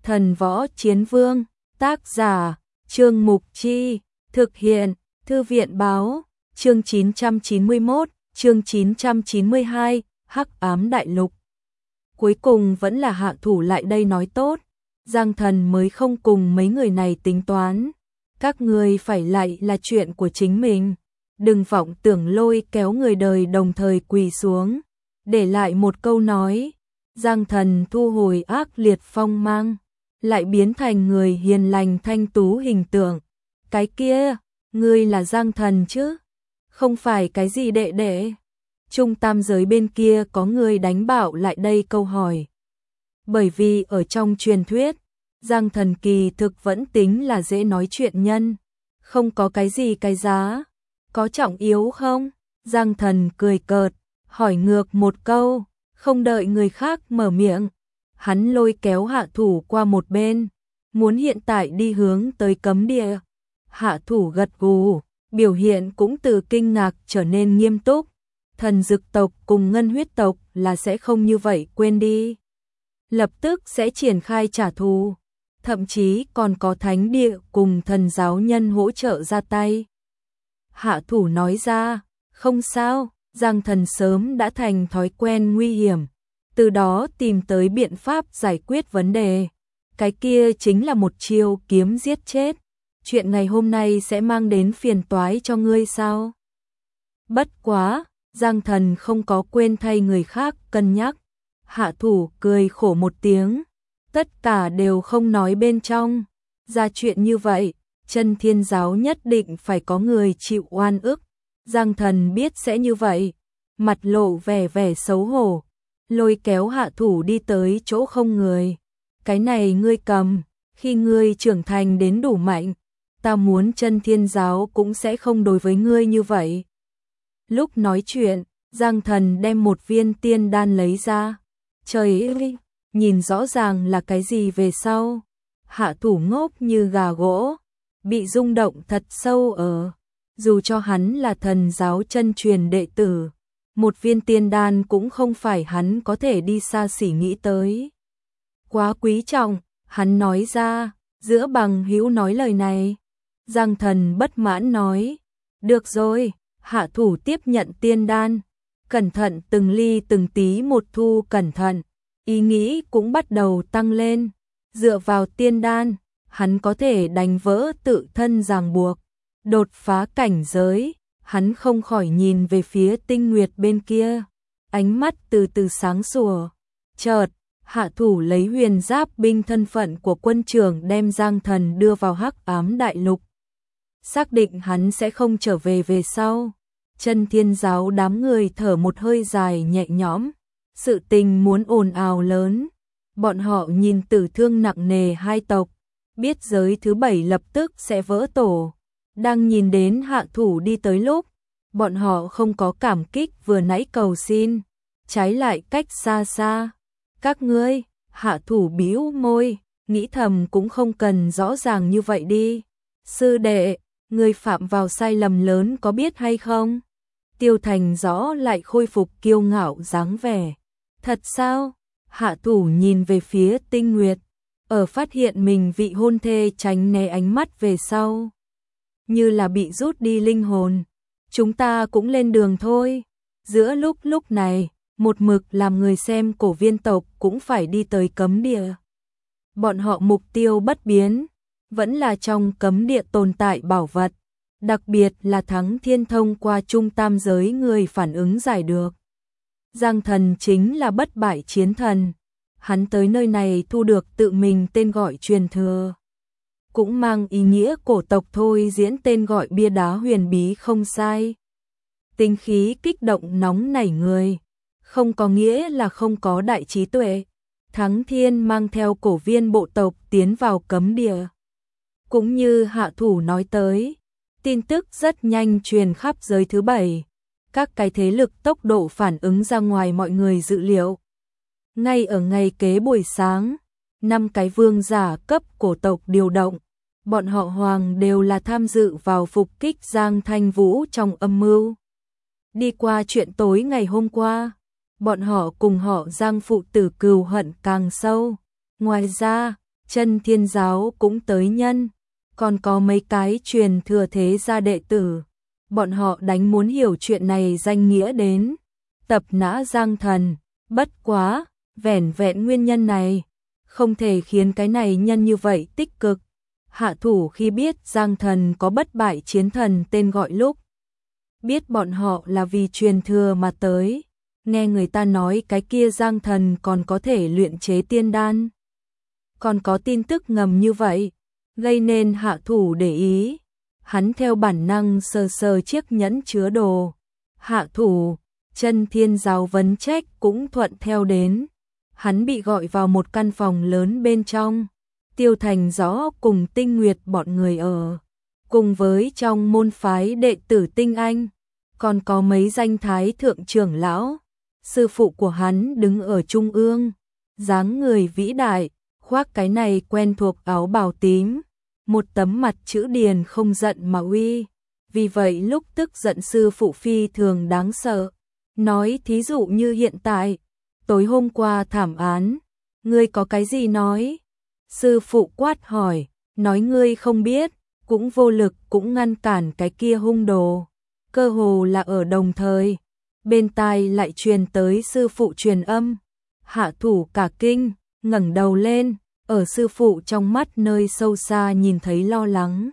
Thần Võ Chiến Vương, tác giả, Trương Mục Chi, thực hiện, Thư viện báo, chương 991, chương 992, Hắc Ám Đại Lục. Cuối cùng vẫn là hạ thủ lại đây nói tốt, Giang Thần mới không cùng mấy người này tính toán. Các người phải lại là chuyện của chính mình, đừng vọng tưởng lôi kéo người đời đồng thời quỳ xuống. Để lại một câu nói, Giang Thần thu hồi ác liệt phong mang, lại biến thành người hiền lành thanh tú hình tượng. Cái kia, ngươi là Giang Thần chứ? Không phải cái gì đệ đệ. Trung tam giới bên kia có người đánh bảo lại đây câu hỏi. Bởi vì ở trong truyền thuyết, Giang Thần kỳ thực vẫn tính là dễ nói chuyện nhân, không có cái gì cái giá. Có trọng yếu không? Giang Thần cười cợt, hỏi ngược một câu, không đợi người khác mở miệng. Hắn lôi kéo hạ thủ qua một bên, muốn hiện tại đi hướng tới cấm địa. Hạ thủ gật gù, biểu hiện cũng từ kinh ngạc trở nên nghiêm túc. Thần dực tộc cùng ngân huyết tộc là sẽ không như vậy quên đi. Lập tức sẽ triển khai trả thù, thậm chí còn có thánh địa cùng thần giáo nhân hỗ trợ ra tay. Hạ thủ nói ra, không sao, Giang Thần sớm đã thành thói quen nguy hiểm, từ đó tìm tới biện pháp giải quyết vấn đề. Cái kia chính là một chiêu kiếm giết chết. Chuyện ngày hôm nay sẽ mang đến phiền toái cho ngươi sao? Bất quá, Giang Thần không có quên thay người khác cân nhắc. Hạ thủ cười khổ một tiếng, tất cả đều không nói bên trong. Ra chuyện như vậy, Chân Thiên giáo nhất định phải có người chịu oan ức. Giang Thần biết sẽ như vậy, mặt lộ vẻ xấu hổ, lôi kéo hạ thủ đi tới chỗ không người. Cái này ngươi cầm, khi ngươi trưởng thành đến đủ mạnh, ta muốn Chân Thiên giáo cũng sẽ không đối với ngươi như vậy. Lúc nói chuyện, Giang Thần đem một viên tiên đan lấy ra. Trời ơi, nhìn rõ ràng là cái gì về sau. Hạ thủ ngốc như gà gỗ, bị rung động thật sâu ở. Dù cho hắn là thần giáo chân truyền đệ tử, một viên tiên đan cũng không phải hắn có thể đi xa xỉ nghĩ tới. Quá quý trọng, hắn nói ra, giữa bằng hữu nói lời này. Giang Thần bất mãn nói, được rồi. Hạ thủ tiếp nhận tiên đan, cẩn thận từng ly từng tí một thu cẩn thận, ý nghĩ cũng bắt đầu tăng lên. Dựa vào tiên đan, hắn có thể đánh vỡ tự thân ràng buộc, đột phá cảnh giới. Hắn không khỏi nhìn về phía Tinh Nguyệt bên kia, ánh mắt từ từ sáng sủa. Chợt, hạ thủ lấy huyền giáp binh thân phận của quân trưởng đem Giang Thần đưa vào Hắc Ám Đại Lục. Xác định hắn sẽ không trở về về sau, Chân Thiên giáo đám người thở một hơi dài nhẹ nhõm. Sự tình muốn ồn ào lớn, bọn họ nhìn tử thương nặng nề hai tộc, biết giới thứ 7 lập tức sẽ vỡ tổ. Đang nhìn đến hạ thủ đi tới lúc, bọn họ không có cảm kích vừa nãy cầu xin, trái lại cách xa xa. Các ngươi, hạ thủ bĩu môi, nghĩ thầm cũng không cần rõ ràng như vậy đi. Sư đệ, ngươi phạm vào sai lầm lớn có biết hay không? Tiêu Thành Rõ lại khôi phục kiêu ngạo dáng vẻ. Thật sao? Hạ thủ nhìn về phía Tinh Nguyệt, ở phát hiện mình vị hôn thê tránh né ánh mắt về sau, như là bị rút đi linh hồn. Chúng ta cũng lên đường thôi. Giữa lúc này, một mực làm người xem cổ viên tộc cũng phải đi tới cấm địa. Bọn họ mục tiêu bất biến, vẫn là trong cấm địa tồn tại bảo vật, đặc biệt là Thắng Thiên thông qua trung tam giới người phản ứng giải được. Giang Thần chính là bất bại chiến thần, hắn tới nơi này thu được tự mình tên gọi truyền thừa, cũng mang ý nghĩa cổ tộc thôi diễn tên gọi bia đá huyền bí không sai. Tính khí kích động nóng nảy người, không có nghĩa là không có đại trí tuệ. Thắng Thiên mang theo cổ viên bộ tộc tiến vào cấm địa. Cũng như hạ thủ nói tới, tin tức rất nhanh truyền khắp giới thứ 7. Các cái thế lực tốc độ phản ứng ra ngoài mọi người dự liệu. Ngay ở ngày kế buổi sáng, 5 cái vương giả cấp cổ tộc điều động. Bọn họ Hoàng đều là tham dự vào phục kích Giang Thanh Vũ trong âm mưu. Đi qua chuyện tối ngày hôm qua, bọn họ cùng họ Giang phụ tử cừu hận càng sâu. Ngoài ra, Chân Thiên giáo cũng tới nhân, còn có mấy cái truyền thừa thế gia đệ tử. Bọn họ đánh muốn hiểu chuyện này danh nghĩa đến tập nã Giang Thần, bất quá, vẻn vẹn nguyên nhân này, không thể khiến cái này nhân như vậy tích cực. Hạ thủ khi biết Giang Thần có bất bại chiến thần tên gọi lúc, biết bọn họ là vì truyền thừa mà tới, nghe người ta nói cái kia Giang Thần còn có thể luyện chế tiên đan. Còn có tin tức ngầm như vậy, gây nên hạ thủ để ý. Hắn theo bản năng sờ sờ chiếc nhẫn chứa đồ. Hạ thủ, Chân Thiên giáo vấn trách cũng thuận theo đến. Hắn bị gọi vào một căn phòng lớn bên trong. Tiêu Thành Rõ cùng Tinh Nguyệt bọn người ở. Cùng với trong môn phái đệ tử Tinh Anh. Còn có mấy danh thái thượng trưởng lão. Sư phụ của hắn đứng ở trung ương. Dáng người vĩ đại, khoác cái này quen thuộc áo bào tím. Một tấm mặt chữ điền không giận mà uy. Vì vậy lúc tức giận sư phụ phi thường đáng sợ. Nói thí dụ như hiện tại, tối hôm qua thảm án, ngươi có cái gì nói? Sư phụ quát hỏi, nói ngươi không biết, cũng vô lực cũng ngăn cản cái kia hung đồ. Cơ hồ là ở đồng thời, bên tai lại truyền tới sư phụ truyền âm. Hạ thủ cả kinh, ngẩng đầu lên, ở sư phụ trong mắt nơi sâu xa nhìn thấy lo lắng.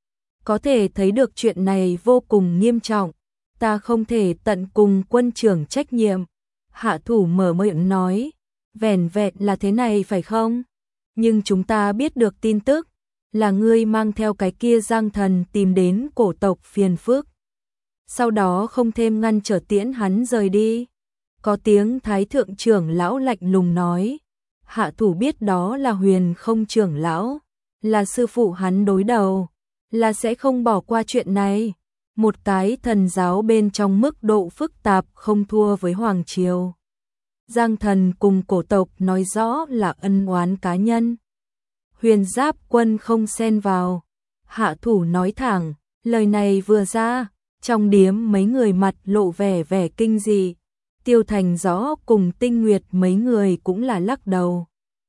Có thể thấy được chuyện này vô cùng nghiêm trọng, ta không thể tận cùng quân trưởng trách nhiệm. Hạ thủ mở miệng nói, vẻn vẹn là thế này phải không? Nhưng chúng ta biết được tin tức, là ngươi mang theo cái kia Giang Thần tìm đến cổ tộc phiền phức. Sau đó không thêm ngăn trở tiễn hắn rời đi. Có tiếng thái thượng trưởng lão lạnh lùng nói. Hạ thủ biết đó là Huyền Không trưởng lão, là sư phụ hắn đối đầu, là sẽ không bỏ qua chuyện này. Một cái thần giáo bên trong mức độ phức tạp không thua với Hoàng Triều. Giang Thần cùng cổ tộc nói rõ là ân oán cá nhân. Huyền Giáp quân không xen vào. Hạ thủ nói thẳng, lời này vừa ra, trong điếm mấy người mặt lộ vẻ kinh dị. Tiêu Thành Rõ cùng Tinh Nguyệt mấy người cũng là lắc đầu.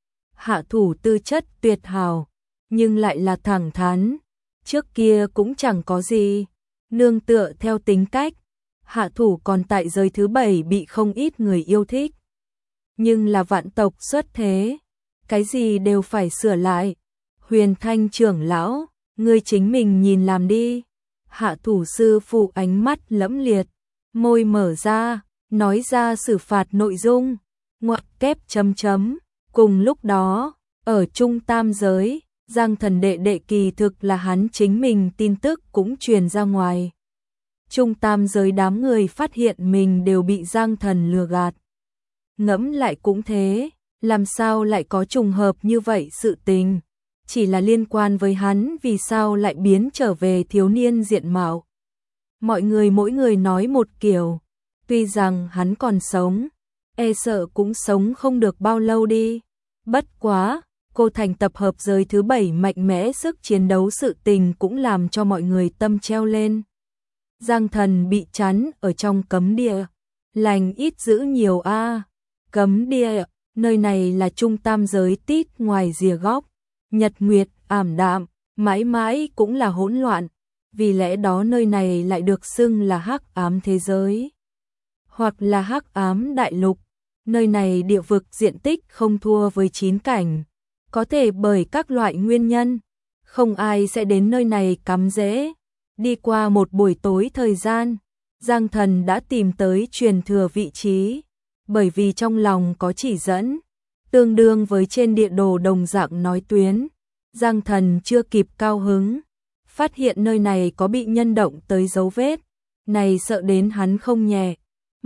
Hạ thủ tư chất tuyệt hảo, nhưng lại là thẳng thắn. Trước kia cũng chẳng có gì, nương tựa theo tính cách. Hạ thủ còn tại giới thứ 7 bị không ít người yêu thích. Nhưng là vạn tộc xuất thế, cái gì đều phải sửa lại. Huyền Thanh trưởng lão, ngươi chính mình nhìn làm đi. Hạ thủ sư phụ ánh mắt lẫm liệt, môi mở ra, nói ra xử phạt nội dung, ngoặc kép chấm chấm. Cùng lúc đó, ở Trung Tam giới, Giang Thần đệ kỳ thực là hắn chính mình tin tức cũng truyền ra ngoài. Trung Tam giới đám người phát hiện mình đều bị Giang Thần lừa gạt. Ngẫm lại cũng thế, làm sao lại có trùng hợp như vậy sự tình, chỉ là liên quan với hắn vì sao lại biến trở về thiếu niên diện mạo. Mọi người mỗi người nói một kiểu, tuy rằng hắn còn sống, e sợ cũng sống không được bao lâu đi. Bất quá, cô thành tập hợp giới thứ 7 mạnh mẽ sức chiến đấu sự tình cũng làm cho mọi người tâm treo lên. Giang Thần bị chắn ở trong cấm địa, lành ít giữ nhiều a. Cấm địa, nơi này là Trung Tam giới tít ngoài rìa góc, nhật nguyệt ảm đạm, mãi mãi cũng là hỗn loạn, vì lẽ đó nơi này lại được xưng là hắc ám thế giới, hoặc là hắc ám đại lục. Nơi này địa vực diện tích không thua với 9 cảnh, có thể bởi các loại nguyên nhân, không ai sẽ đến nơi này cắm rễ. Đi qua một buổi tối thời gian, Giang Thần đã tìm tới truyền thừa vị trí, bởi vì trong lòng có chỉ dẫn, tương đương với trên địa đồ đồng dạng nói tuyến. Giang Thần chưa kịp cao hứng, phát hiện nơi này có bị nhân động tới dấu vết, này sợ đến hắn không nhẹ,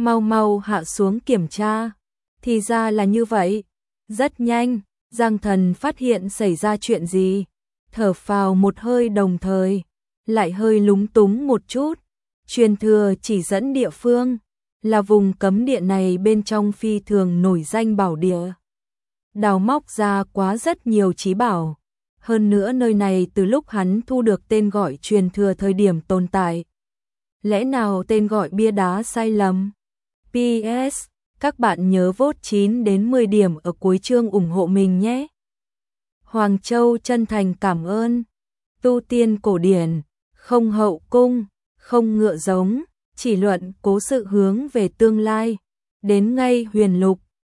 mau hạ xuống kiểm tra. Thì ra là như vậy. Rất nhanh, Giang Thần phát hiện xảy ra chuyện gì, thở phào một hơi đồng thời, lại hơi lúng túng một chút. Truyền thừa chỉ dẫn địa phương, là vùng cấm địa này bên trong phi thường nổi danh bảo địa. Đào móc ra quá rất nhiều trí bảo. Hơn nữa nơi này từ lúc hắn thu được tên gọi truyền thừa thời điểm tồn tại. Lẽ nào tên gọi bia đá sai lầm? PS, các bạn nhớ vote 9 đến 10 điểm ở cuối chương ủng hộ mình nhé. Hoàng Châu chân thành cảm ơn. Tu tiên cổ điển, không hậu cung, không ngựa giống, chỉ luận cố sự hướng về tương lai. Đến ngay huyền lục,